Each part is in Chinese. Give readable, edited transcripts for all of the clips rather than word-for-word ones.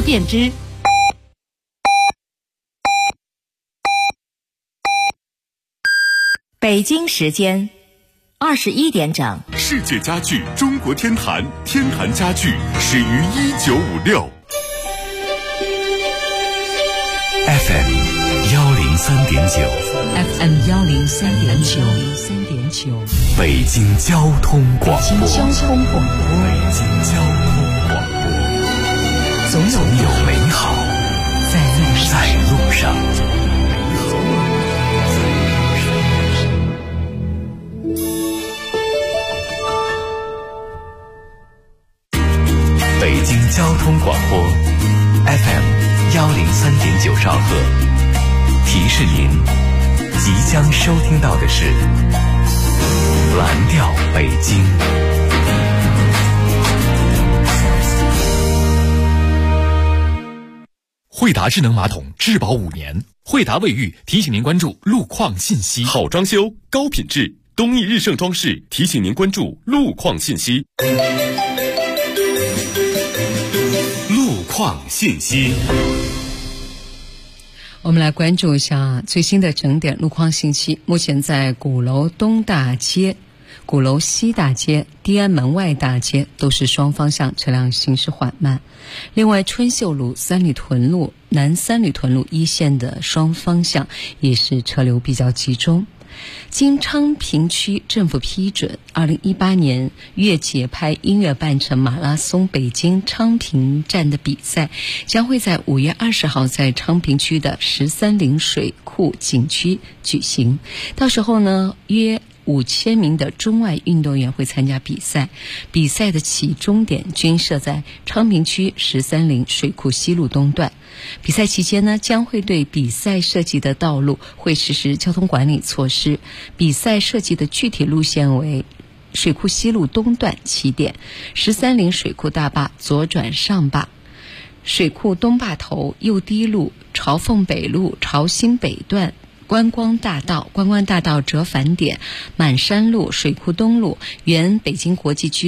便知。北京时间21点整。 世界家具中国天坛，天坛家具始于1956。FM 103.9，FM 103.9， 北京交通广播， 北京交通广播， 总有美好在路上。北京交通广播 FM 103.9兆赫，提示您即将收听到的是蓝调北京。 惠达智能马桶质保5年，惠达卫浴提醒您关注路况信息。 好装修，高品质，东义日盛装饰提醒您关注路况信息。路况信息， 我们来关注一下最新的整点路况信息。目前在鼓楼东大街、鼓楼西大街、地安门外大街都是双方向车辆行驶缓慢。另外，春秀路、三里屯路、南三里屯路一线的双方向也是车流比较集中。经昌平区政府批准，2018年越节拍音乐半程马拉松北京昌平站的比赛将会在5月20号在昌平区的13陵水库景区举行。到时候呢，约5000名的中外运动员会参加比赛，比赛的起终点均设在昌平区13陵水库西路东段。比赛期间呢，将会对比赛涉及的道路会实施交通管理措施。比赛涉及的具体路线为水库西路东段起点、13陵水库大坝左转上坝、水库东坝头右堤路、朝凤北路朝新北段、观光大道折返点、满山路、水库东路、原北京国际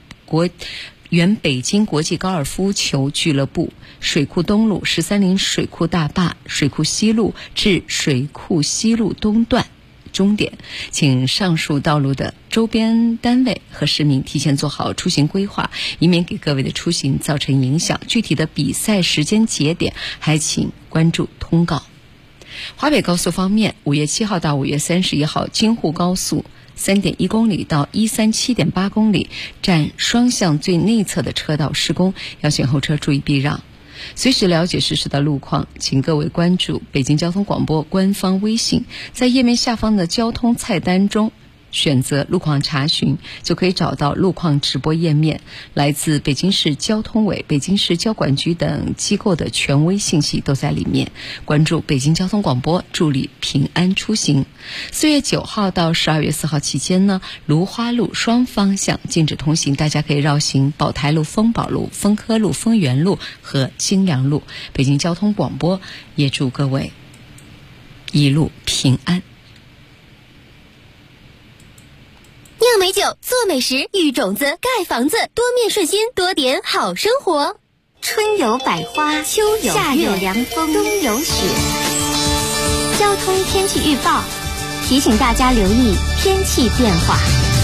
高尔夫球俱乐部、水库东路、13陵水库大坝、水库西路至水库西路东段终点。请上述道路的周边单位和市民提前做好出行规划，以免给各位的出行造成影响。具体的比赛时间节点还请关注通告。华北高速方面，5月7号到5月31号，京沪高速3.1公里到137.8公里站双向最内侧的车道施工，要请后车注意避让。随时了解实时的路况，请各位关注北京交通广播官方微信，在页面下方的交通菜单中选择路况查询，就可以找到路况直播页面。来自北京市交通委、北京市交管局等机构的权威信息都在里面。关注北京交通广播，助力平安出行。4月9号到12月4号期间呢，芦花路双方向禁止通行，大家可以绕行宝台路、丰宝路、丰科路、丰源路和金良路。北京交通广播也祝各位一路平安。 酿美酒，做美食，育种子，盖房子，多面顺心，多点好生活。春有百花，秋有夏有凉风，冬有雪。交通天气预报提醒大家留意天气变化。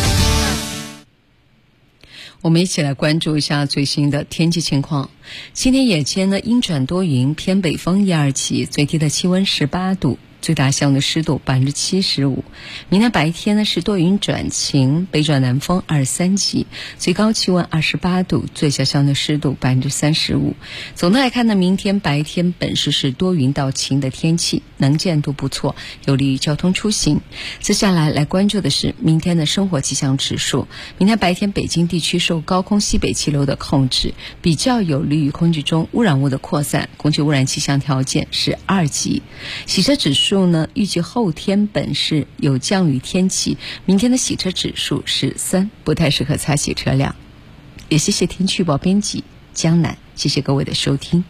我们一起来关注一下最新的天气情况。今天夜间呢，阴转多云，偏北风1、2级，最低的气温18度。最大相对湿度75%。明天白天呢是多云转晴，北转南风2、3级，最高气温28度，最小相对湿度35%。总的来看呢，明天白天本市是多云到晴的天气，能见度不错，有利于交通出行。接下来关注的是明天的生活气象指数。明天白天北京地区受高空西北气流的控制，比较有利于空气中污染物的扩散，空气污染气象条件是2级。洗车指数呢，预计后天本市有降雨天气，明天的洗车指数是3，不太适合擦洗车辆。也谢谢天气预报编辑江南，谢谢各位的收听。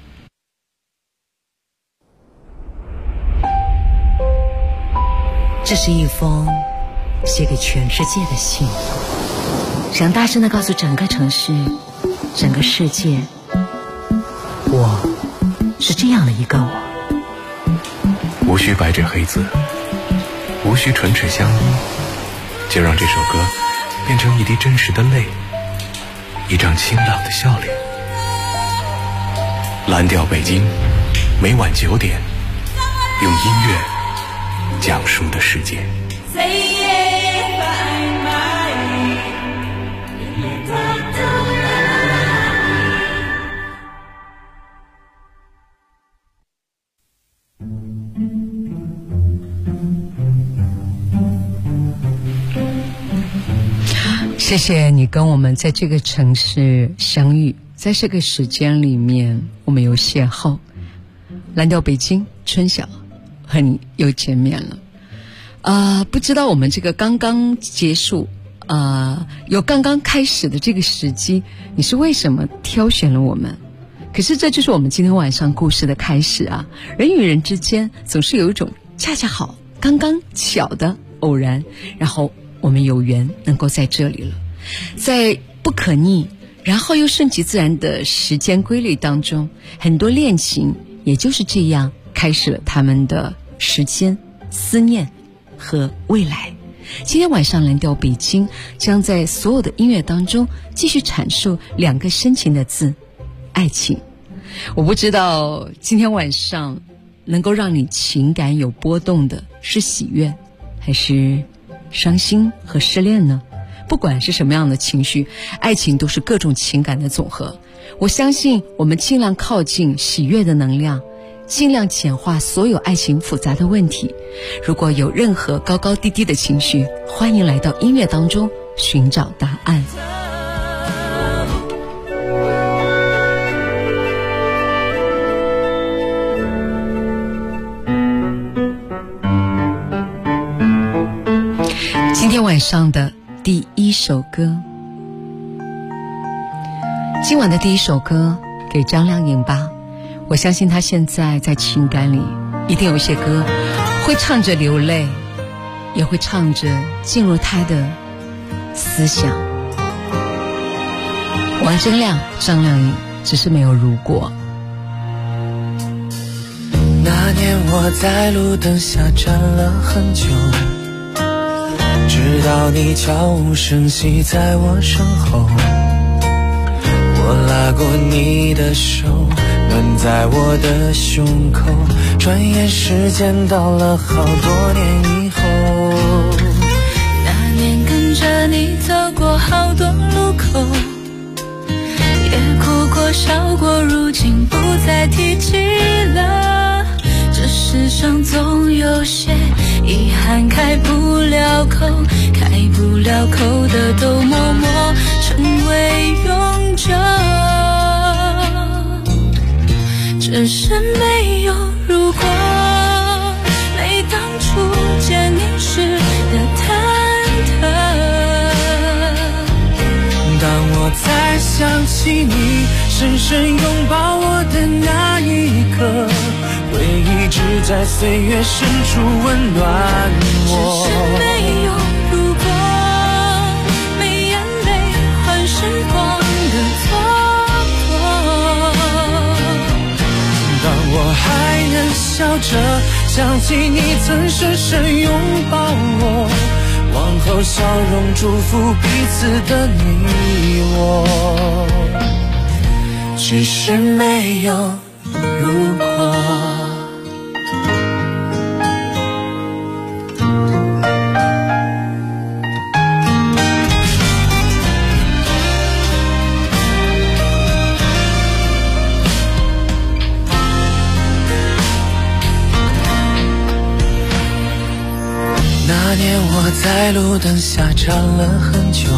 这是一封写给全世界的信，想大声地告诉整个城市、整个世界， 我是这样的一个我。 无需白纸黑字，无需唇齿相依，就让这首歌变成一滴真实的泪，一张清朗的笑脸。蓝调北京，每晚9点，用音乐讲述的世界。 谢谢你跟我们在这个城市相遇，在这个时间里面我们有邂逅。蓝调北京，春晓和你又见面了。不知道我们这个刚刚结束有刚刚开始的这个时机，你是为什么挑选了我们？可是这就是我们今天晚上故事的开始啊！人与人之间总是有一种恰恰好、刚刚巧的偶然，然后我们有缘能够在这里了，在不可逆然后又顺其自然的时间规律当中，很多恋情也就是这样开始了他们的时间、思念和未来。今天晚上蓝调北京将在所有的音乐当中继续阐述2个深情的字：爱情。我不知道今天晚上能够让你情感有波动的是喜悦还是伤心和失恋呢？不管是什么样的情绪，爱情都是各种情感的总和。我相信我们尽量靠近喜悦的能量，尽量简化所有爱情复杂的问题。如果有任何高高低低的情绪，欢迎来到音乐当中寻找答案。今天晚上的第一首歌，今晚的第一首歌给张靓颖吧。我相信她现在在情感里一定有一些歌会唱着流泪，也会唱着进入她的思想。王铮亮、张靓颖，只是没有如果。 那年我在路灯下站了很久，直到你悄无声息在我身后，我拉过你的手，暖在我的胸口，转眼时间到了好多年以后。那年跟着你走过好多路口，也哭过笑过，如今不再提起了。这世上总有些遗憾开不了口，开不了口的都默默成为永久。只是没有如果，没当初见你时的忐忑。当我再想起你深深拥抱我的那一刻，回忆只在岁月深处温暖我。只是没有如果，没眼泪换时光的蹉跎。当我还能笑着想起你曾深深拥抱我，往后笑容祝福彼此的你我。只是没有如果。那年我在路灯下站了很久，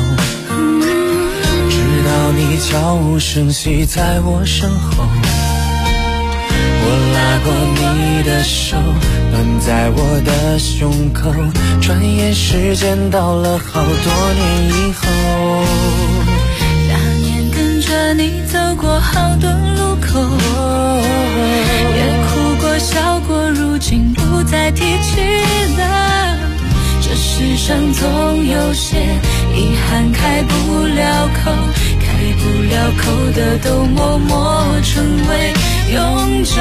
直到你悄无声息在我身后，我拉过你的手，暖在我的胸口，转眼时间到了好多年以后。那年跟着你走过好多路口，也哭过笑过，如今不再提起了。这世上总有些遗憾开不了口，开不了口的都默默成为永久，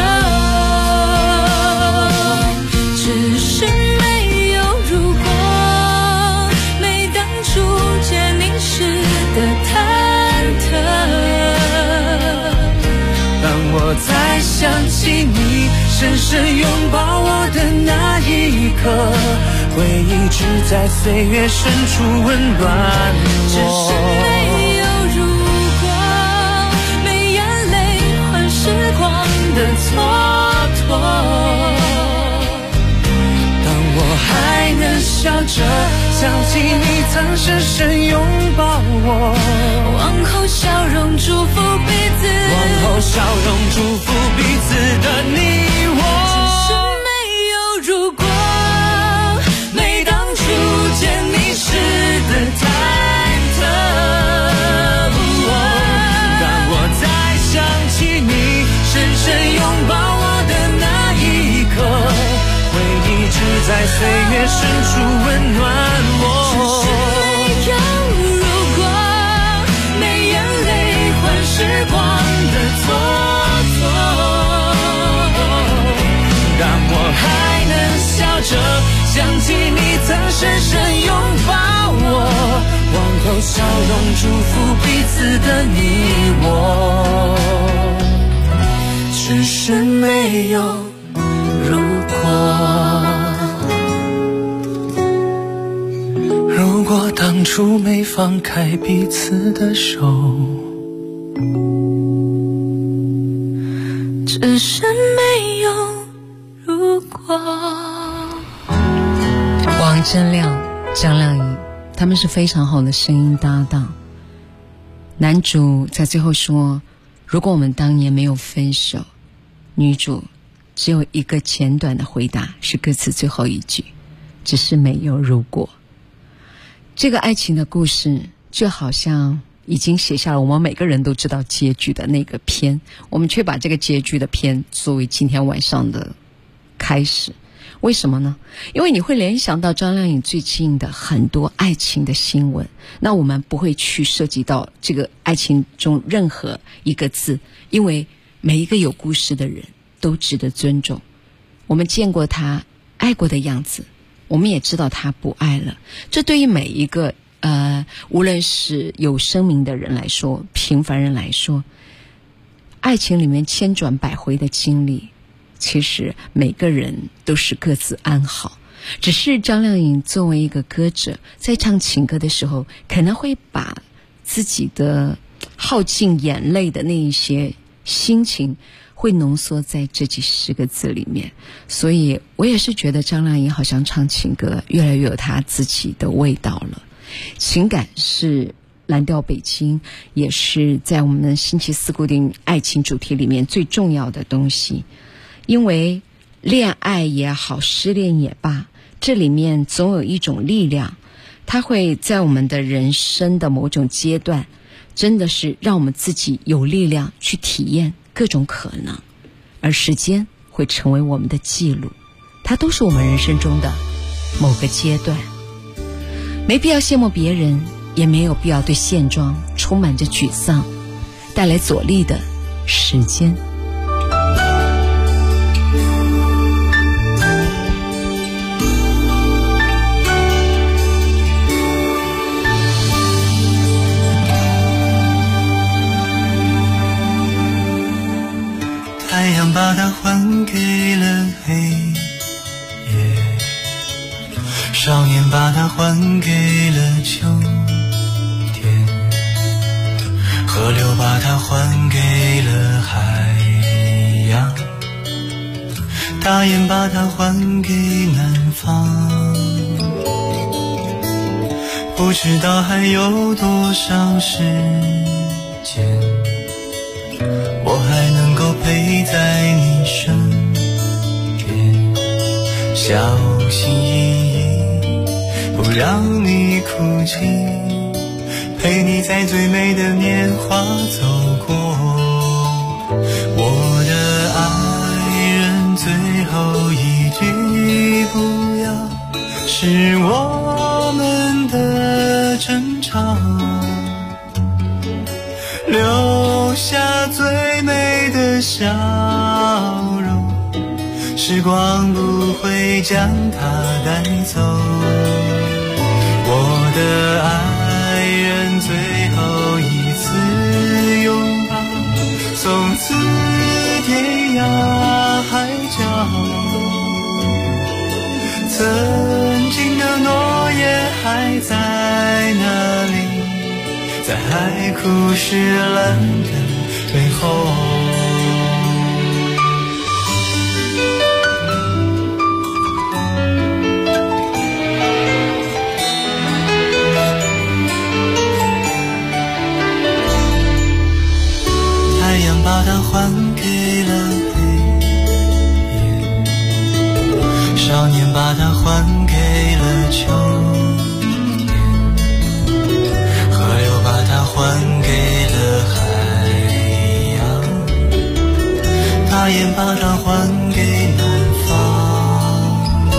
只是没有如果，没当初见你时的忐忑。当我再想起你深深拥抱我的那一刻，回忆只在岁月深处温暖我。只是没有如果，没眼泪换时光的蹉跎。当我还能笑着想起你曾深深拥抱我，往后笑容祝福彼此，往后笑容祝福彼此的你我。只是没有如果，没当初见你时的忐忑。当我再想起你深深拥抱我的那一刻，回忆只在岁月深处温暖我。只是没有如果，没眼泪换时光的蹉跎。当我还能笑着想起你曾深深拥抱我，往后笑容祝福彼此的你我。只是没有如果，如果当初没放开彼此的手，只是没有如果。 王铮亮、张靓颖，他们是非常好的声音搭档。男主在最后说，如果我们当年没有分手，女主只有一个简短的回答，是歌词最后一句，只是没有如果。这个爱情的故事就好像已经写下了我们每个人都知道结局的那个篇，我们却把这个结局的篇作为今天晚上的开始。为什么呢？因为你会联想到张靓颖最近的很多爱情的新闻，那我们不会去涉及到这个爱情中任何一个字，因为每一个有故事的人都值得尊重。我们见过他爱过的样子，我们也知道他不爱了。这对于每一个无论是有生命的人来说，平凡人来说，爱情里面千转百回的经历，其实每个人都是各自安好。只是张靓颖作为一个歌者，在唱情歌的时候，可能会把自己的耗尽眼泪的那一些心情会浓缩在这几十个字里面。所以我也是觉得张靓颖好像唱情歌越来越有她自己的味道了。情感是蓝调北京，也是在我们星期四固定爱情主题里面最重要的东西。因为恋爱也好，失恋也罢，这里面总有一种力量，它会在我们的人生的某种阶段，真的是让我们自己有力量去体验各种可能，而时间会成为我们的记录，它都是我们人生中的某个阶段。没必要羡慕别人，也没有必要对现状充满着沮丧，带来佐力的时间。 太阳把它还给了黑夜，少年把它还给了秋天，河流把它还给了海洋，大雁把它还给南方。不知道还有多少时间，我还能够陪在你身边，小心翼翼不让你哭泣，陪你在最美的年华走过。我的爱人，最后一句不要是我们的争吵， 笑容，时光不会将它带走。我的爱人最后一次拥抱，从此天涯海角。曾经的诺言还在那里，在海枯石烂的背后。太阳把它还给了黑夜，少年把它还给了秋天，河流把它还给了海洋，大雁把它还给南方。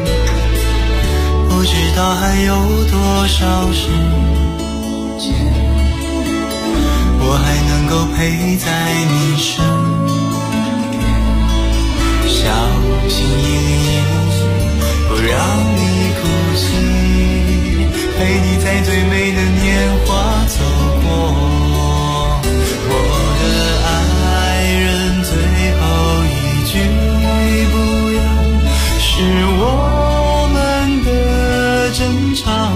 不知道还有多少时间，我还能够陪在你身边，小心翼翼不让你哭泣，陪你在最美的年华走过。我的爱人最后一句不要，是我们的争吵，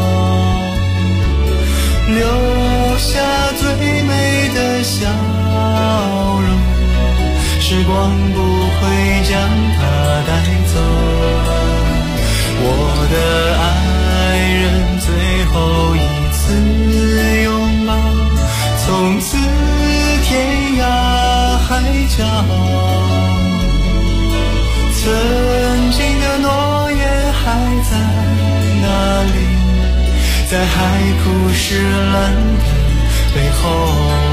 留下最美的笑容，时光不会将它带走。我的爱人最后一次拥抱，从此天涯海角。曾经的诺言还在哪里，在海枯石烂的背后。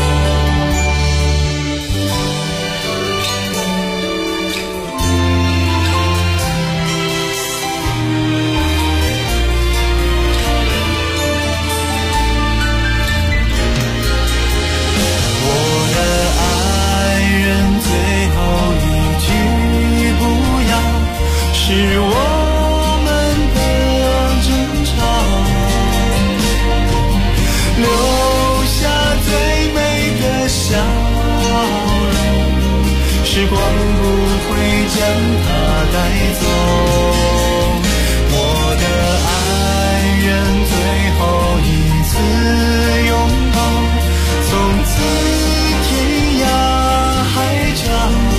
是我们的争吵，留下最美的笑容，时光不会将它带走。我的爱人最后一次拥抱，从此天涯海角。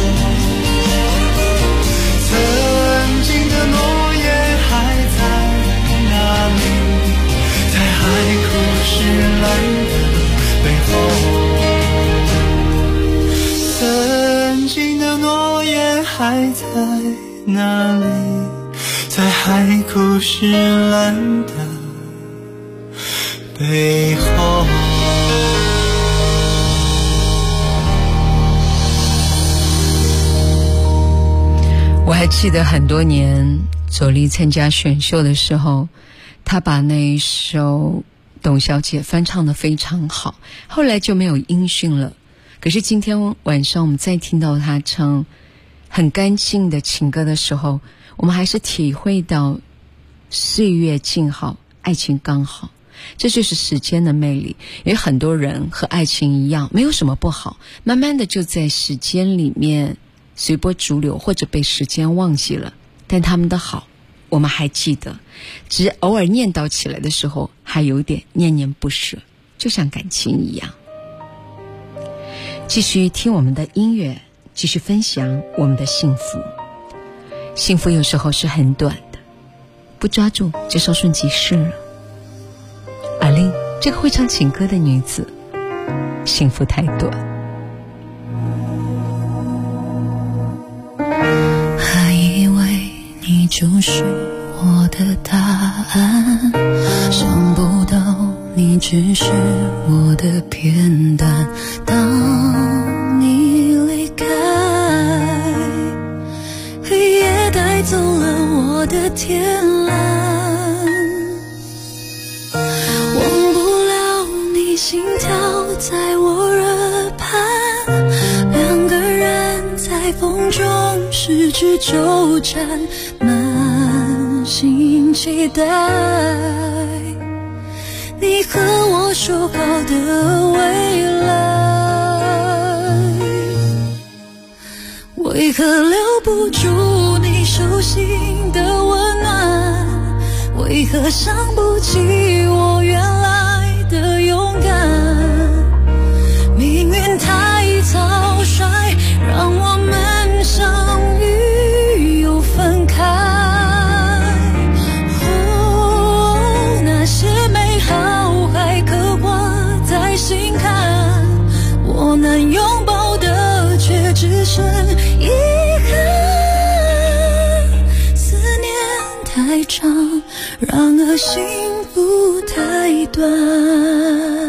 曾经的诺言还在哪里，在海枯石烂的背后。曾经的诺言还在哪里，在海枯石烂的背后。 我还记得很多年左立参加选秀的时候，他把那一首董小姐翻唱得非常好，后来就没有音讯了。可是今天晚上我们再听到他唱很干净的情歌的时候，我们还是体会到岁月静好，爱情刚好，这就是时间的魅力。因为很多人和爱情一样，没有什么不好，慢慢的就在时间里面随波逐流，或者被时间忘记了，但他们的好我们还记得，只是偶尔念叨起来的时候还有点念念不舍，就像感情一样。继续听我们的音乐，继续分享我们的幸福。幸福有时候是很短的，不抓住就稍瞬即逝了。阿令，这个会唱情歌的女子，幸福太短。 还以为你就是我的答案，想不到你只是我的片段。当你离开，黑夜带走了我的天蓝，忘不了你心跳在我耳畔，两个人在风中失去纠缠，满心期待你和我说好的未来，为何留不住你手心的温暖？为何想不起我原来的勇敢？命运太草率，让我们相遇又分开。哦，那些美好还刻挂在心坎，我能拥抱的却只剩遗憾。思念太长，然而幸福太短。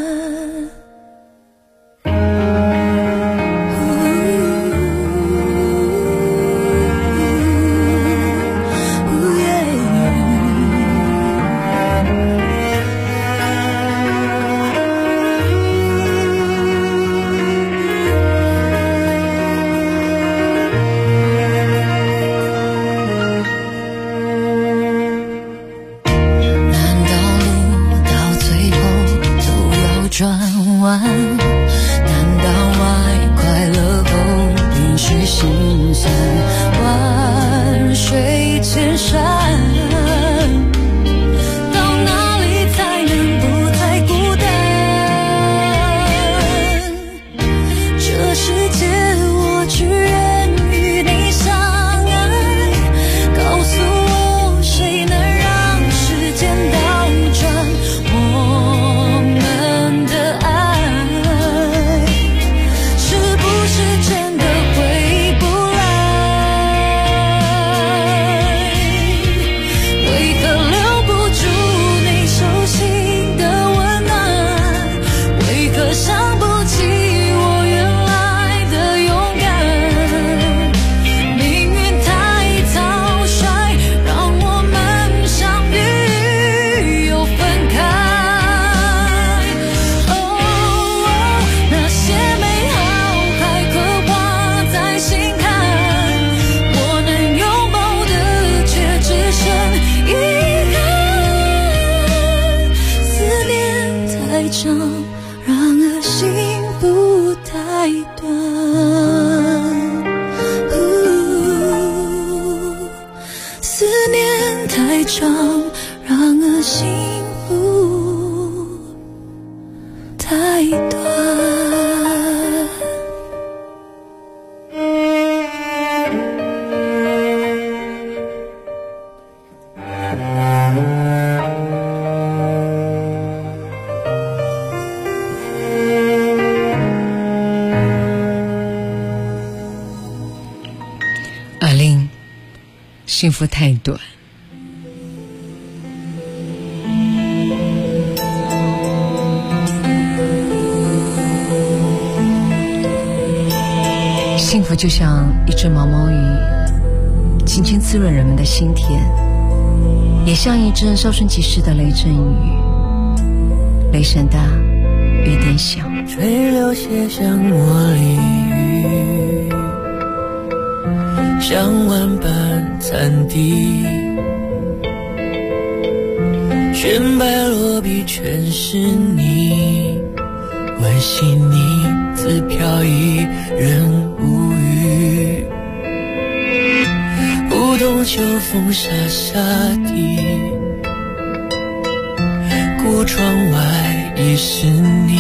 幸福太短。幸福就像一只毛毛雨，轻轻滋润人们的心田，也像一阵稍瞬即逝的雷阵雨，雷声大，雨点小， 吹流写下茉莉雨，像万般惨敌，炫白落笔全是你，温馨你自飘逸，人无语，不懂秋风沙沙地，孤窗外已是你，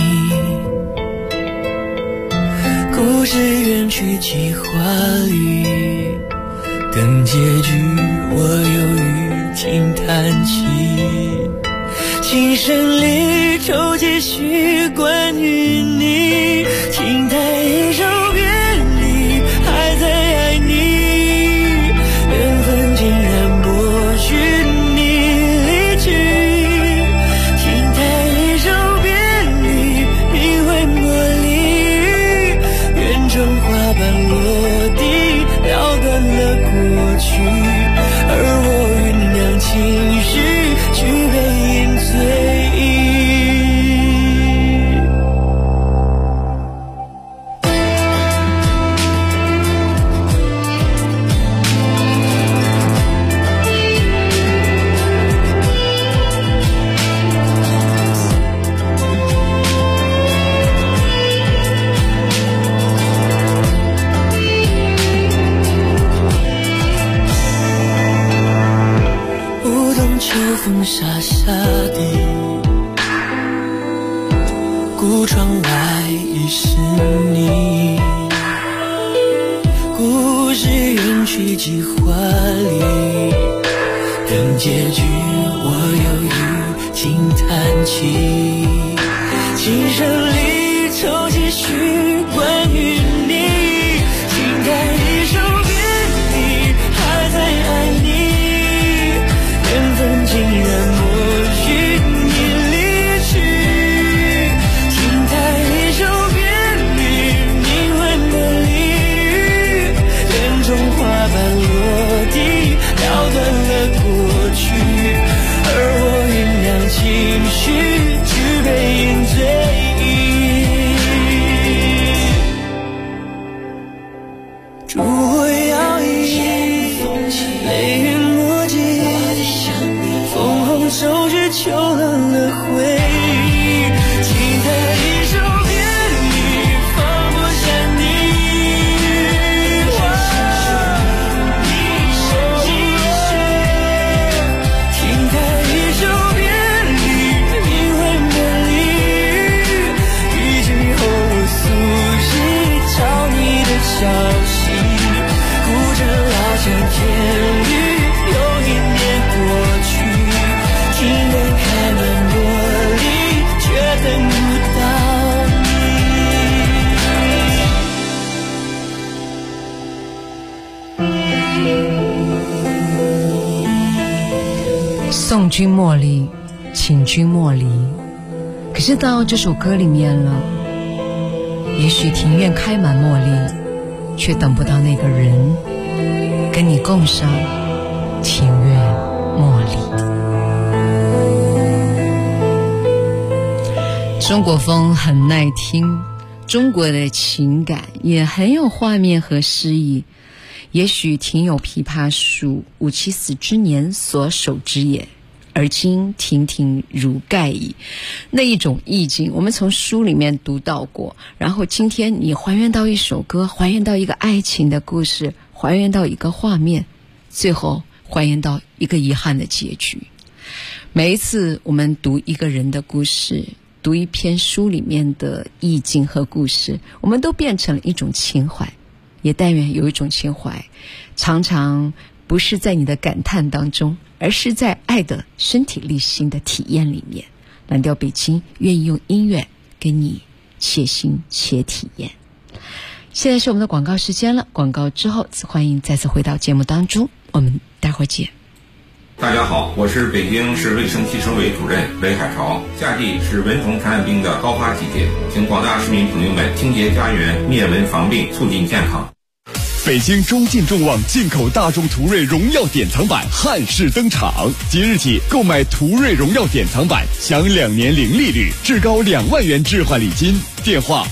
故事远去几华丽，等结局我犹豫轻叹气，琴声里抽几许关于你，轻叹一首别离，还在爱你，缘分竟然剥许你离去，轻叹一首别离，名为茉莉，愿成花瓣落地，了断了过去，而我酝酿情绪去被饮醉。 风沙沙地，孤窗外已是你，故事远去几华丽，等结局我犹豫轻叹气，琴声里头几许关于你，轻弹一首别离，还在爱你，缘分竟然抹去你离去，轻弹一首别离，命运的离语，眼中花瓣落地，了断了过去，而我酝酿情绪，举杯饮醉。烛火摇曳，雷云墨迹，枫红手指秋冷了回忆，期待一首别离，放不下你。轻弹一首别离，命运的离语，一句后我苏醒，找你的消息。像天雨，又一年过去，情人开满茉莉，却等不到你。送君莫离，请君莫离。可是到这首歌里面了，也许庭院开满茉莉，却等不到那个人跟你共赏庭院茉莉。中国风很耐听，中国的情感也很有画面和诗意。也许庭有枇杷树，吾妻死之年所手之也，而今亭亭如盖矣。那一种意境我们从书里面读到过，然后今天你还原到一首歌，还原到一个爱情的故事，还原到一个画面，最后还原到一个遗憾的结局。每一次我们读一个人的故事，读一篇书里面的意境和故事，我们都变成了一种情怀。也但愿有一种情怀，常常不是在你的感叹当中，而是在爱的身体力行的体验里面。蓝调北京愿意用音乐跟你且行且体验。现在是我们的广告时间了，广告之后欢迎再次回到节目当中，我们待会儿见。 大家好，我是北京市卫生计生委主任雷海潮。夏季是蚊虫传染病的高发季节，请广大市民朋友们清洁家园，灭蚊防病，促进健康。 北京中进众望进口大众途锐荣耀典藏版汉式登场，即日起购买途锐荣耀典藏版享2年零利率，至高2万元置换礼金。电话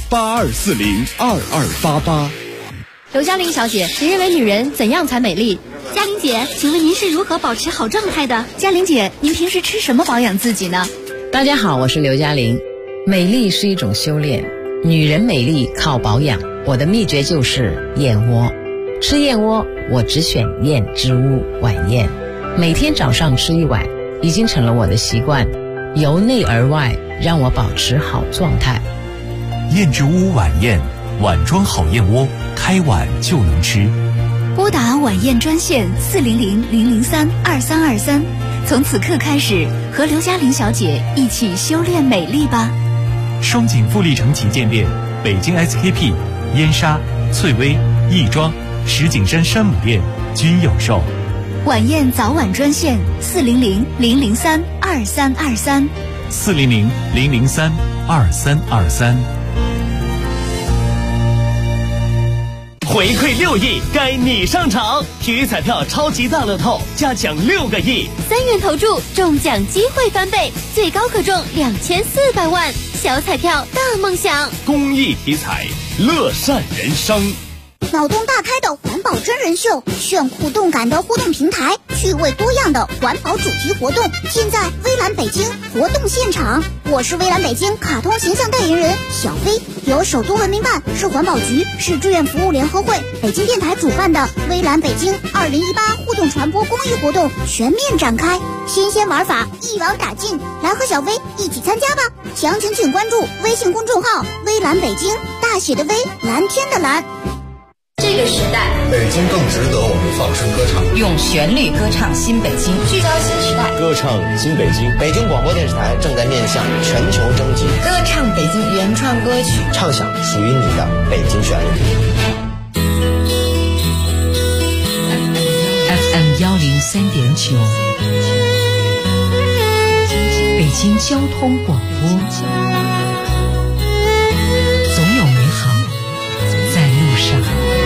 82402288。 刘嘉玲小姐，您认为女人怎样才美丽？嘉玲姐，请问您是如何保持好状态的？嘉玲姐，您平时吃什么保养自己呢？ 大家好，我是刘嘉玲。美丽是一种修炼，女人美丽靠保养。我的秘诀就是燕窝。吃燕窝，我只选燕之屋晚宴，每天早上吃1碗，已经成了我的习惯，由内而外让我保持好状态。 燕之屋晚宴，碗装好燕窝，开碗就能吃。 拨打晚宴专线400-003-2323，从此刻开始和刘嘉玲小姐一起修炼美丽吧。 双井富力城旗舰店、北京 SKP、燕莎、翠微、亦庄、石景山山姆店均有售。 晚宴早晚专线400-003-2323。 400-003-2323。 回馈6亿，该你上场！体育彩票超级大乐透加奖6个亿 ，3元投注中奖机会翻倍，最高可中2400万。小彩票大梦想， 公益体彩，乐善人生。 脑洞大开的环保真人秀，炫酷动感的互动平台，趣味多样的环保主题活动，尽在微蓝北京活动现场。我是微蓝北京卡通形象代言人小飞，由首都文明办、市环保局、市志愿服务联合会、北京电台主办的微蓝北京2018互动传播公益活动全面展开，新鲜玩法一网打尽，来和小飞一起参加吧！详情请关注微信公众号微蓝北京，大写的微，蓝天的蓝。 这个时代， 北京更值得我们放声歌唱， 用旋律歌唱新北京，聚焦新时代， 歌唱新北京。 北京广播电视台正在面向全球征集歌唱北京原创歌曲， 唱响属于你的北京旋律。 FM 103.9，北京交通广播，总有美好在路上。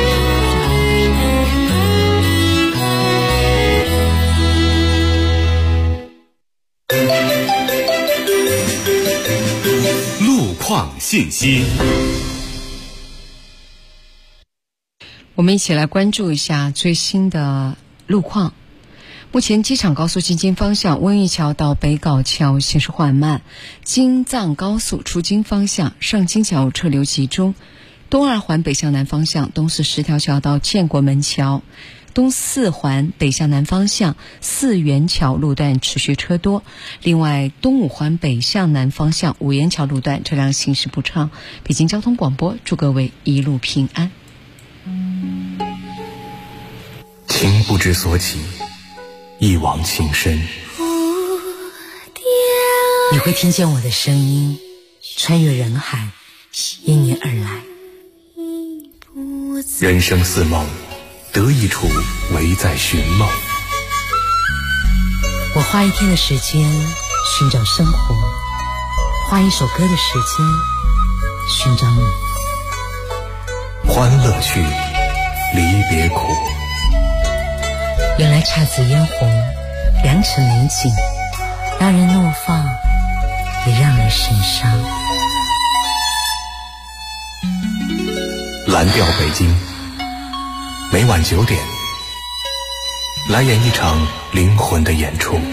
路况信息， 我们一起来关注一下最新的路况。目前机场高速进京方向温榆桥到北碚桥行驶缓慢，京藏高速出京方向上京桥车流集中，东二环北向南方向东四十条桥到建国门桥，东四环北向南方向四元桥路段持续车多，另外东五环北向南方向五元桥路段车辆行驶不畅。北京交通广播祝各位一路平安。 情不知所起，一往情深。 你会听见我的声音穿越人海，因你而来。 人生似梦，得一处唯在寻梦。 我花一天的时间寻找生活，花一首歌的时间寻找你。 欢乐去，离别苦。 原来姹紫嫣红，良辰美景，让人怒放，也让人神伤。 蓝调北京，每晚9点，来演一场灵魂的演出。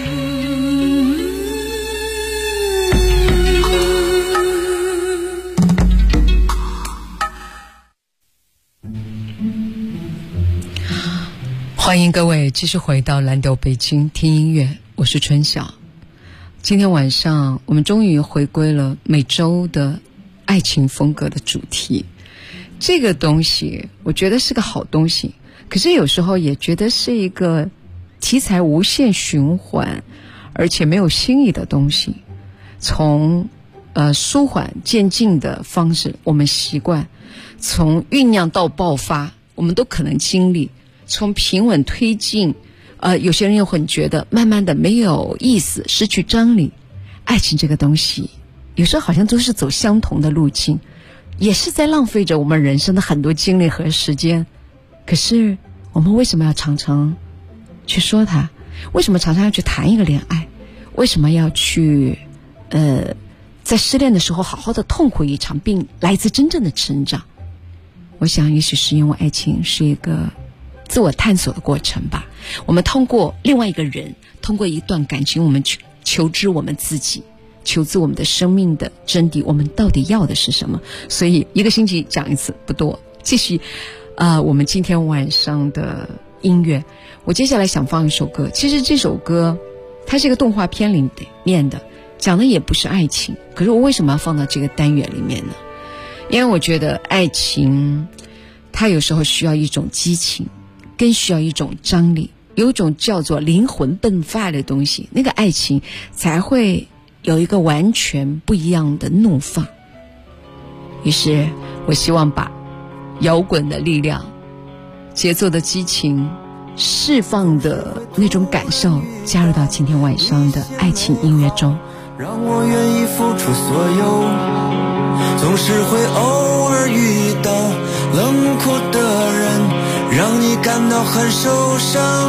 欢迎各位继续回到蓝调北京听音乐，我是春晓。今天晚上我们终于回归了每周的爱情风格的主题。这个东西我觉得是个好东西，可是有时候也觉得是一个题材无限循环而且没有新意的东西。从舒缓渐进的方式我们习惯，从酝酿到爆发我们都可能经历，从平稳推进有些人又会觉得慢慢的没有意思，失去张力。爱情这个东西有时候好像都是走相同的路径，也是在浪费着我们人生的很多精力和时间。可是我们为什么要常常去说它？为什么常常要去谈一个恋爱？为什么要去在失恋的时候好好的痛苦一场，并来自真正的成长？我想也许是因为爱情是一个自我探索的过程吧。我们通过另外一个人，通过一段感情，我们去求知我们自己，求知我们的生命的真谛，我们到底要的是什么。所以一个星期讲一次不多。继续我们今天晚上的音乐，我接下来想放一首歌。其实这首歌它是一个动画片里面的，讲的也不是爱情，可是我为什么要放到这个单元里面呢？因为我觉得爱情它有时候需要一种激情，更需要一种张力，有一种叫做灵魂迸发的东西，那个爱情才会有一个完全不一样的怒放。于是我希望把摇滚的力量、节奏的激情、释放的那种感受加入到今天晚上的爱情音乐中。 让我愿意付出所有，总是会偶尔遇到冷酷的人，让你感到很受伤。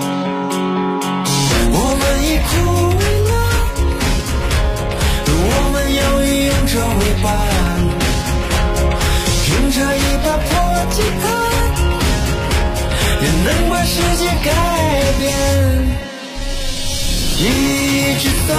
我们已枯萎了，我们要以勇者为伴，拼凭着一把破吉他，也能把世界改变。一直走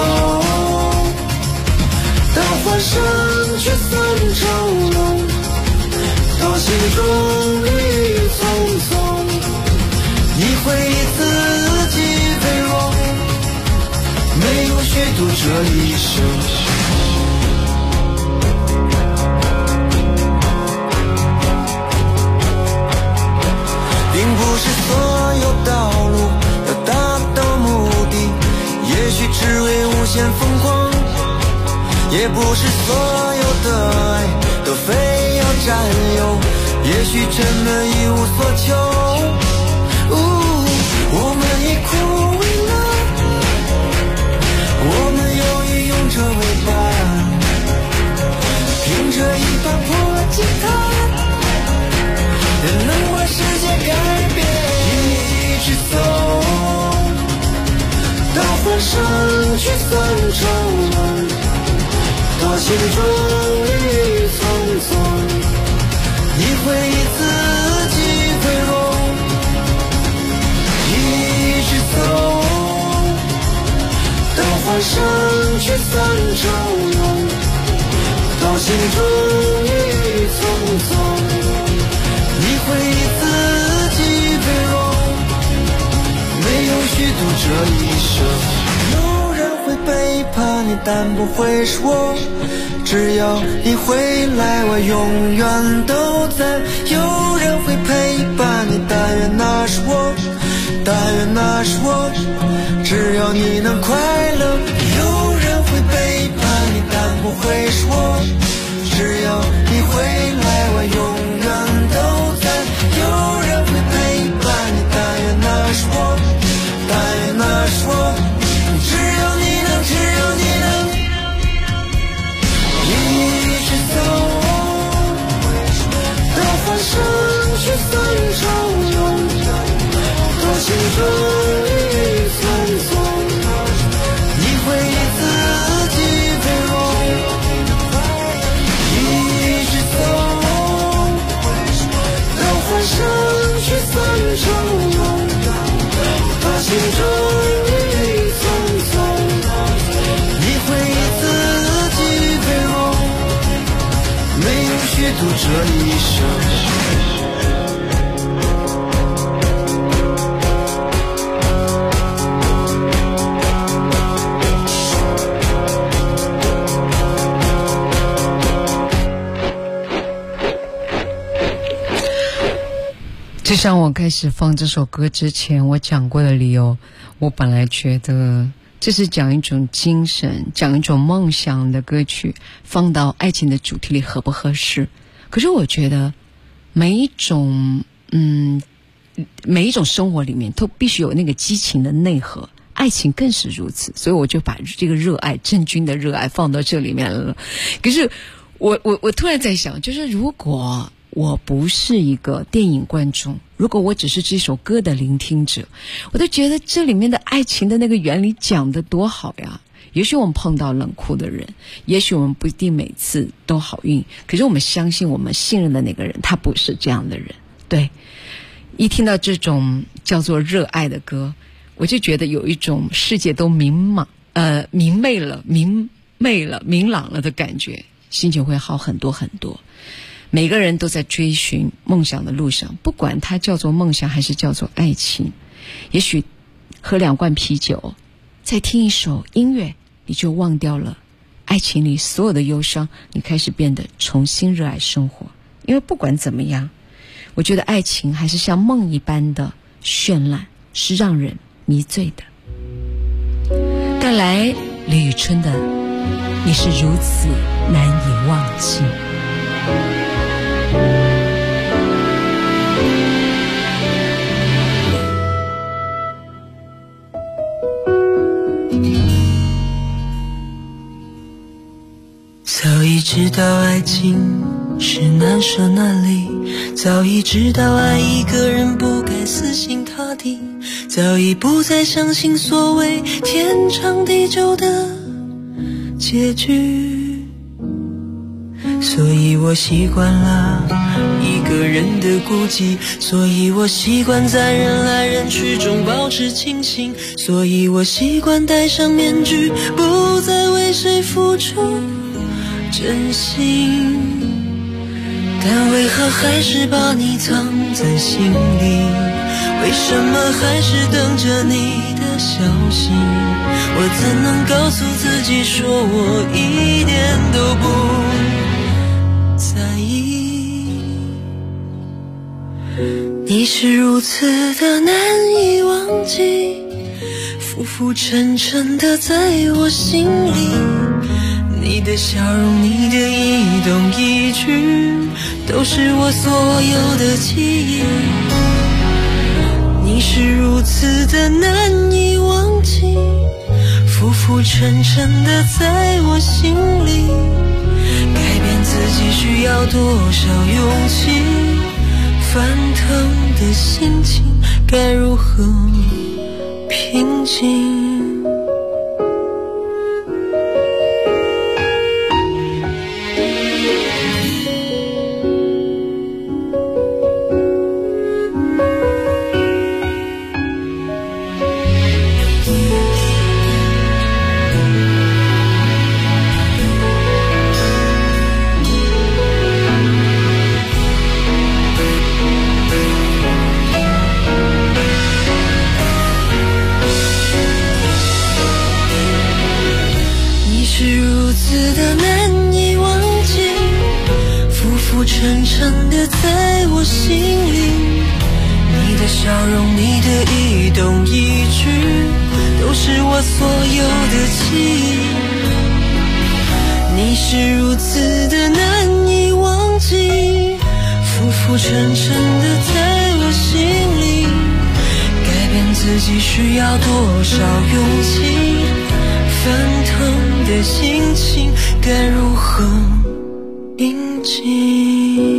到换上却散愁浓，到心中雨匆匆，你会以自己为荣，没有虚度这一生。并不是所有道路要达到目的，也许只为无限疯狂，也不是所有的爱都非要占有，也许真的一无所求。我们已枯萎了，我们又已用这为伴，凭着一把破吉他，也能把世界改变。一直走到换上去散愁浓，到心中雨匆匆，你会以自己为荣。一直走到换上去散愁浓，到心中雨匆匆，你会以自己为荣，没有虚度这一生。有人会背叛你，但不会是我，只要你回来，我永远都在。有人会陪伴你，但愿那是我，但愿那是我，只要你能快乐。有人会背叛你，但不会是我，只要你回来，我永远都在。有人会陪伴你，但愿那是我，但愿那是我，只要你能，只要你能。一直走到换上去散愁浓，到心中雨匆匆，你会以自己为荣。一直走到换上去散愁浓，到心中雨匆匆，你会以自己为荣，没有虚度这一生。 就像我开始放这首歌之前我讲过的理由，我本来觉得这是讲一种精神，讲一种梦想的歌曲，放到爱情的主题里合不合适？可是我觉得每一种生活里面都必须有那个激情的内核，爱情更是如此，所以我就把这个热爱，郑钧的热爱放到这里面了。可是我突然在想，就是如果我不是一个电影观众，如果我只是这首歌的聆听者，我都觉得这里面的爱情的那个原理讲得多好呀。也许我们碰到冷酷的人，也许我们不一定每次都好运，可是我们相信我们信任的那个人，他不是这样的人。对，一听到这种叫做热爱的歌，我就觉得有一种世界都明媚了、明朗了的感觉，心情会好很多很多。每个人都在追寻梦想的路上，不管它叫做梦想还是叫做爱情。也许喝2罐啤酒，再听一首音乐，你就忘掉了爱情里所有的忧伤，你开始变得重新热爱生活。因为不管怎么样，我觉得爱情还是像梦一般的绚烂，是让人迷醉的。带来李宇春的《你是如此难以忘记》。 早已知道爱情是难舍难离，早已知道爱一个人不该死心塌地，早已不再相信所谓天长地久的结局。 所以我习惯了一个人的孤寂，所以我习惯在人来人去中保持清醒，所以我习惯戴上面具，不再为谁付出真心。但为何还是把你藏在心里？为什么还是等着你的消息？我怎能告诉自己说我一点都不在意？你是如此的难以忘记，浮浮沉沉的在我心里。你的笑容，你的一动一举，都是我所有的记忆。你是如此的难以忘记，浮浮沉沉的在我心里。改变自己需要多少勇气？翻腾的心情该如何平静？沉沉的在我心里，你的笑容，你的一动一举，都是我所有的记忆。你是如此的难以忘记，浮浮沉沉的在我心里。改变自己需要多少勇气？翻腾的心情该如何平静？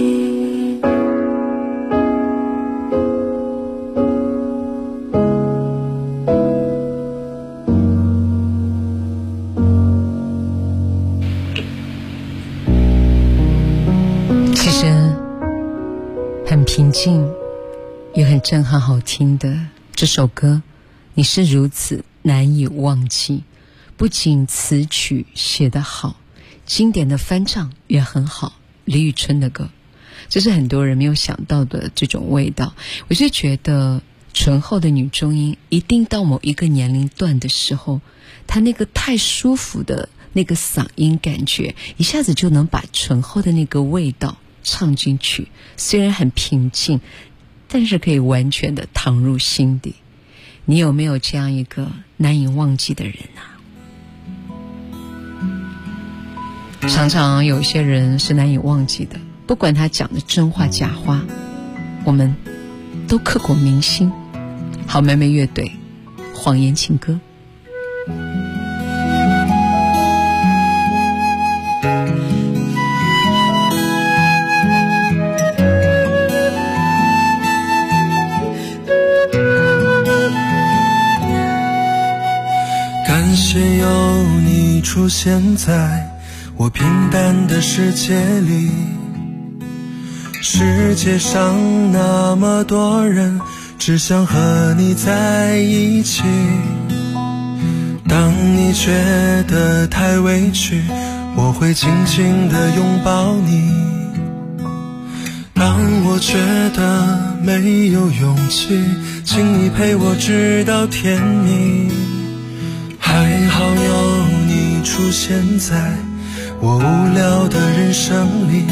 其实很平静，也很震撼好听的这首歌，你是如此难以忘记。不仅词曲写得好，经典的翻唱也很好，李宇春的歌，这是很多人没有想到的这种味道。我就觉得醇厚的女中音一定到某一个年龄段的时候，她那个太舒服的那个嗓音感觉，一下子就能把醇厚的那个味道唱进去，虽然很平静，但是可以完全的淌入心底。你有没有这样一个难以忘记的人啊？常常有些人是难以忘记的，不管他讲的真话假话，我们都刻骨铭心。好妹妹乐队，谎言情歌。 感谢有你出现在我平淡的世界里，世界上那么多人只想和你在一起。当你觉得太委屈，我会紧紧地拥抱你。当我觉得没有勇气，请你陪我直到天明。还好有你出现在我无聊的人生里，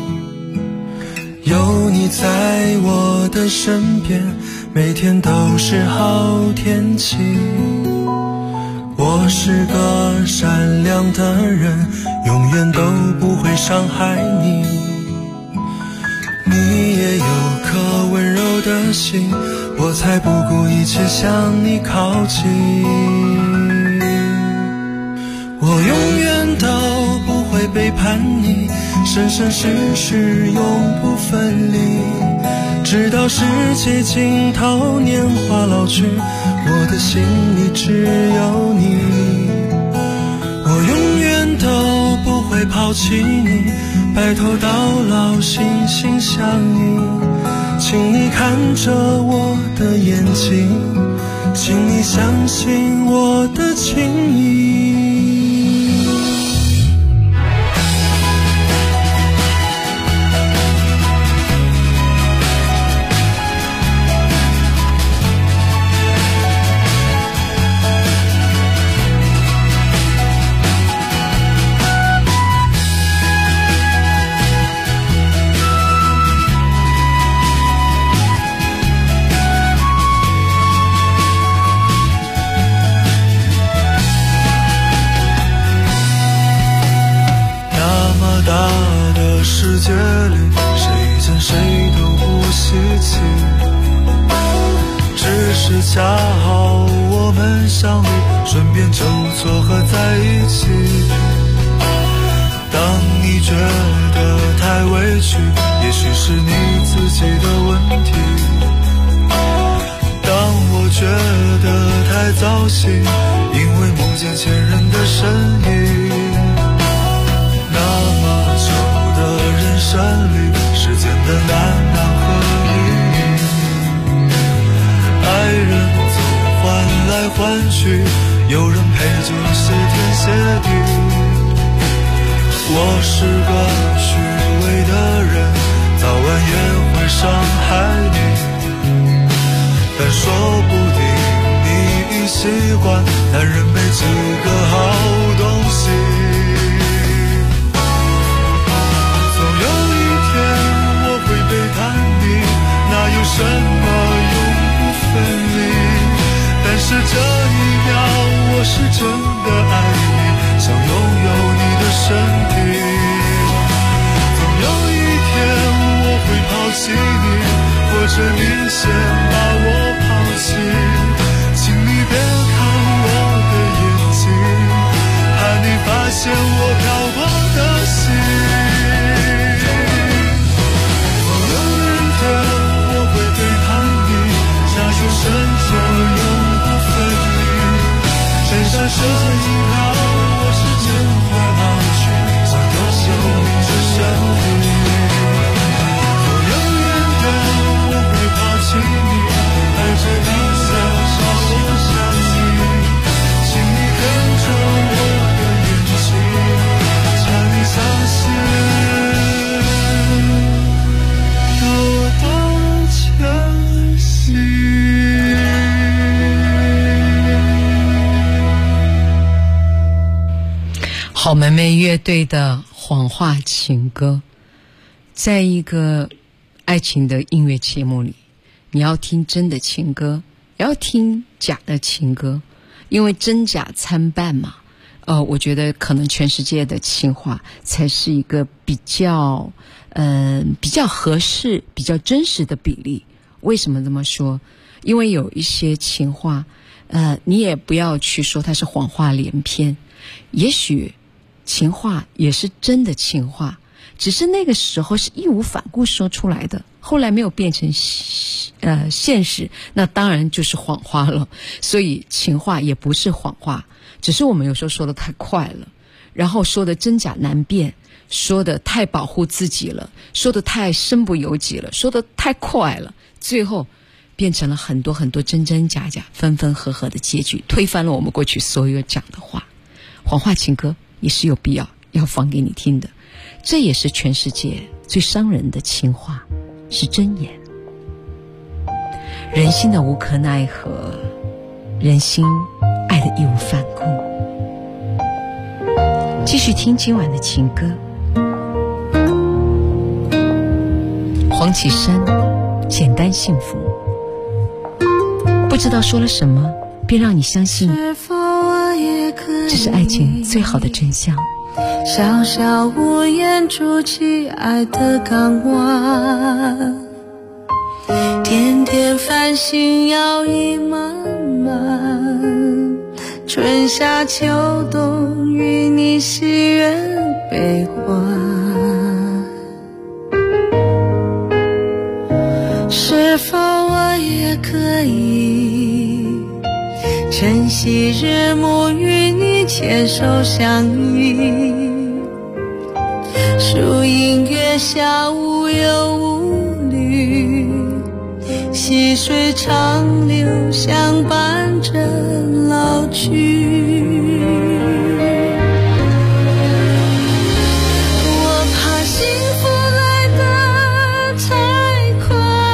有你在我的身边，每天都是好天气。我是个善良的人，永远都不会伤害你。你也有颗温柔的心，我才不顾一切向你靠近。我永远都不会背叛你，生生世世永不分离，直到世界尽头，年华老去，我的心里只有你。我永远都不会抛弃你， 白头到老，心心相印。请你看着我的眼睛，请你相信我的情意。世界里谁见谁都不稀奇，只是恰好我们相遇，顺便就撮合在一起。当你觉得太委屈，也许是你自己的问题。当我觉得太糟心，因为梦见前任的身影。那么久的人生里，时间的难能和意义，爱人走换来换去，有人陪就谢天谢地。我是个虚伪的人，早晚也会伤害你，但说不定你已习惯男人没几个好东西。哪有什么永不分离？但是这一秒我是真的爱你，想拥有你的身体。总有一天我会抛弃你，或者你先把我抛弃。请你别看我的眼睛，怕你发现我漂泊的心。深就永不分离，身上是记号，我是真的老去，想拥有你的身体。我永远的我会抛弃你，爱着你想让我相信，请你跟着我的眼睛，请你相信有多前行。 好妹妹乐队的谎话情歌。在一个爱情的音乐节目里，你要听真的情歌，也要听假的情歌，因为真假参半嘛。我觉得可能全世界的情话才是一个比较合适、比较真实的比例。为什么这么说？因为有一些情话，你也不要去说它是谎话连篇，也许情话也是真的情话，只是那个时候是义无反顾说出来的，后来没有变成现实，那当然就是谎话了。所以情话也不是谎话，只是我们有时候说的太快了，然后说的真假难辨，说的太保护自己了，说的太身不由己了，说的太快了，最后变成了很多很多真真假假、分分合合的结局，推翻了我们过去所有讲的话。谎话情歌也是有必要要放给你听的，这也是全世界最伤人的情话，是真言。人心的无可奈何，人心爱的义无反顾。继续听今晚的情歌，黄绮珊，简单幸福。不知道说了什么，便让你相信这是爱情最好的真相。 小小屋檐筑起爱的港湾，点点繁星摇曳漫漫，春夏秋冬与你喜悦悲欢。是否我也可以珍惜日暮与你牵手相依， 树荫月下无忧无虑，细水长流相伴着老去。我怕幸福来得太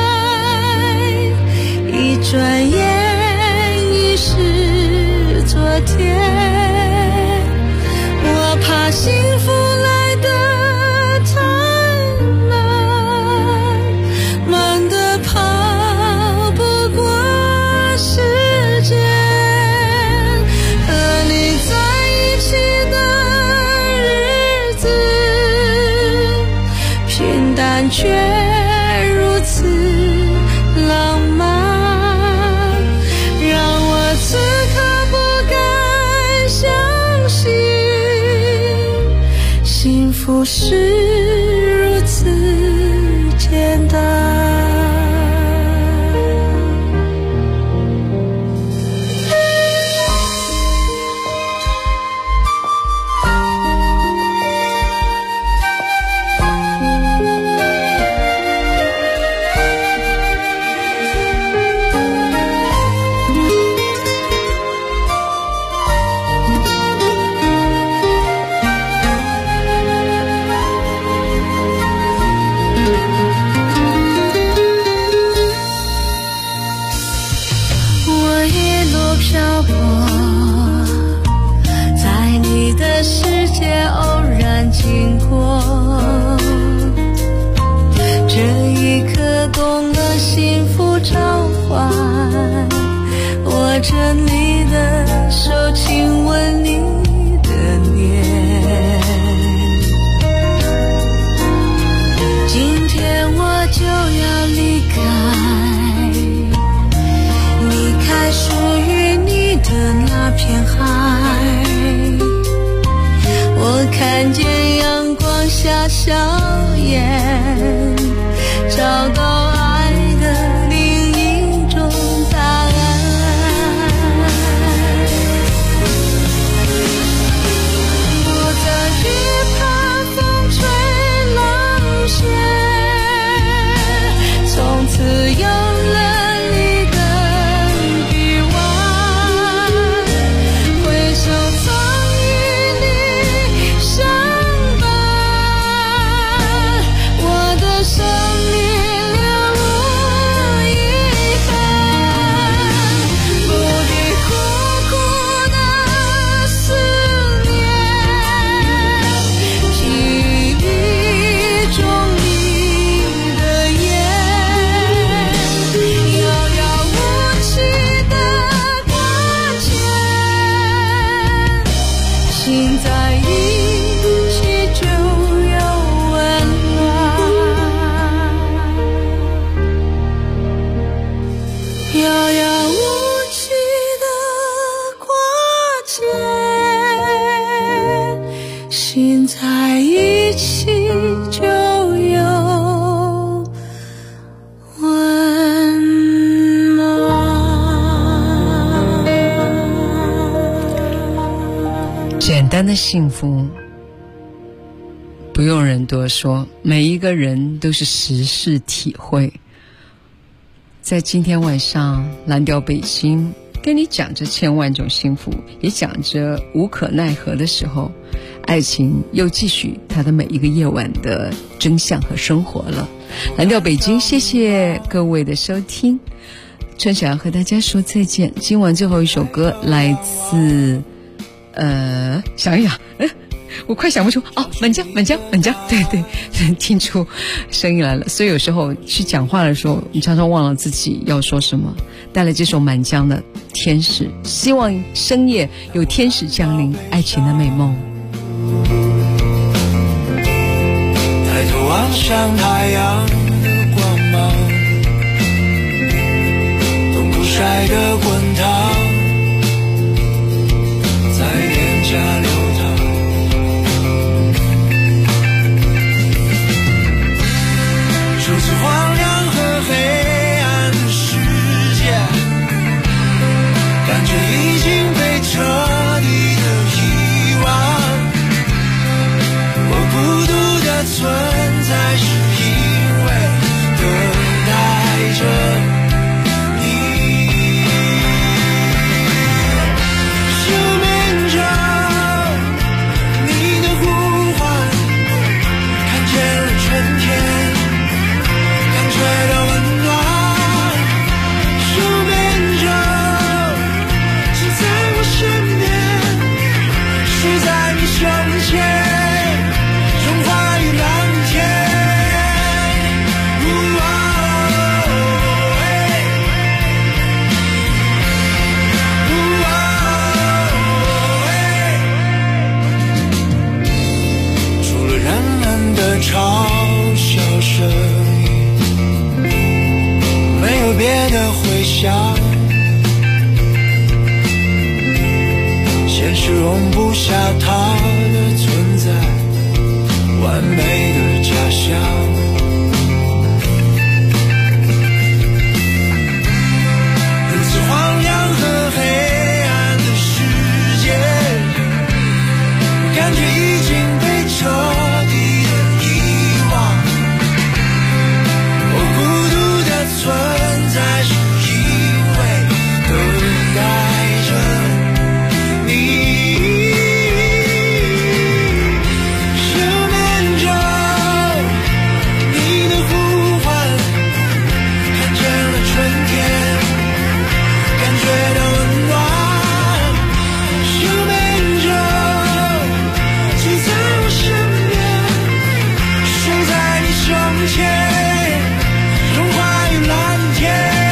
快，一转眼已是昨天。我怕幸福来得太慢，慢得跑不过时间。和你在一起的日子，平淡却如此浪漫，让我此刻不敢相信，幸福是如此简单。我一路漂泊，在你的世界偶然经过，这一刻懂了幸福召唤，握着你的手，亲吻你的脸。今天我就要离开，离开属于你的那片海。我看见阳光下笑颜，找到爱的另一种答案。不再惧怕风吹浪掀，从此有了你的臂弯，回首曾与你相伴，我的生命了无遗憾，不必苦苦的思念，记忆中你的眼，遥遥无期的挂牵，心在一起就有温暖，遥遥无期的挂牵，心在一起就有温暖。 简单的幸福不用人多说，每一个人都是实事体会。在今天晚上蓝调北京跟你讲着千万种幸福，也讲着无可奈何的时候，爱情又继续它的每一个夜晚的真相和生活了。蓝调北京，谢谢各位的收听，春晓要和大家说再见。今晚最后一首歌来自想一想，我快想不出哦，满江，对，听出声音来了。所以有时候去讲话的时候，你常常忘了自己要说什么。带来这首满江的天使，希望深夜有天使降临，爱情的美梦。 抬头望向太阳的光芒，东部晒的滚烫，在脸颊流淌。如此荒凉和黑暗的世界，感觉已经被彻底的遗忘。我孤独的是容不下它的存在，完美的假象。荒凉和黑暗的世界，感觉已经被彻底的遗忘。我孤独的存在是因为等待着你，想念着你的呼唤，看见了春天，觉得温暖，生命着，就在我身边，守在你胸前，融化于蓝天。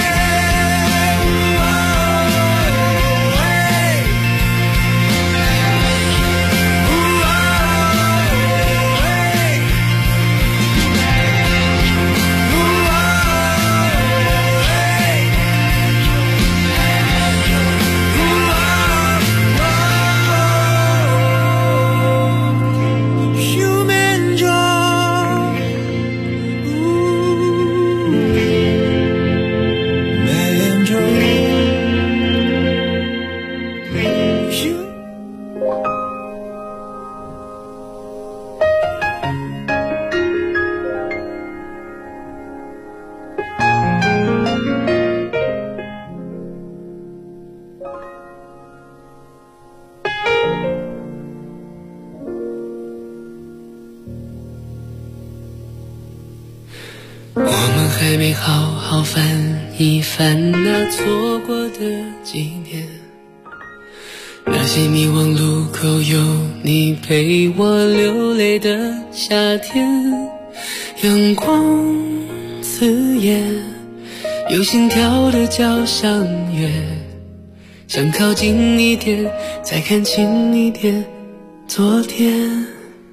还没好好翻一翻那错过的纪念，那些迷惘路口有你陪我流泪的夏天，阳光刺眼，有心跳的交响乐，想靠近一点，再看清一点昨天。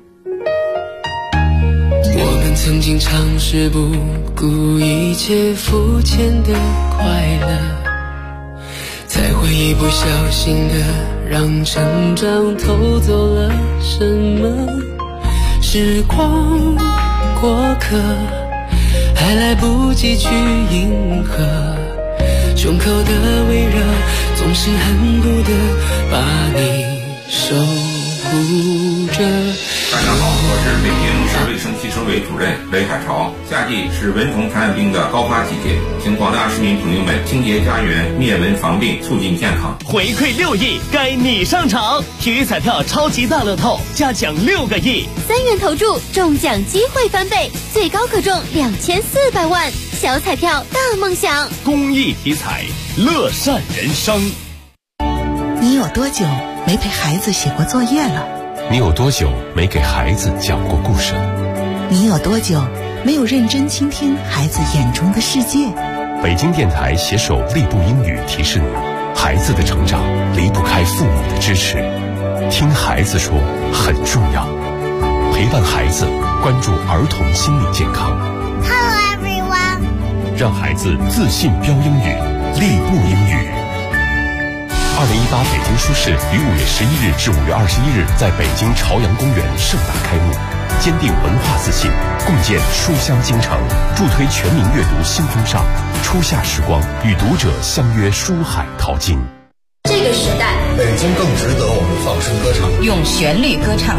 我们曾经尝试不顾一切肤浅的快乐，才会一不小心的让成长偷走了什么。时光过客，还来不及去迎合，胸口的微热总是恨不得把你守护着。 大家好，我是北京市卫生汽车委主任雷海潮。夏季是蚊虫传染病的高发季节，请广大市民朋友们清洁家园，灭蚊防病，促进健康。 回馈6亿，该你上场！体育彩票超级大乐透，加奖6个亿 ，3元投注，中奖机会翻倍，最高可中2400万。小彩票大梦想， 公益体彩，乐善人生。 你有多久没陪孩子写过作业了？ 你有多久没给孩子讲过故事了？ 你有多久没有认真倾听孩子眼中的世界？ 北京电台携手立步英语提示你，孩子的成长离不开父母的支持，听孩子说很重要，陪伴孩子，关注儿童心理健康。 Hello everyone， 让孩子自信标英语，立步英语。2018北京书市于5月11日至5月21日在北京朝阳公园盛大开幕，坚定文化自信，共建书香京城，助推全民阅读新风尚。初夏时光，与读者相约书海淘金。 这个时代， 北京更值得我们放声歌唱， 用旋律歌唱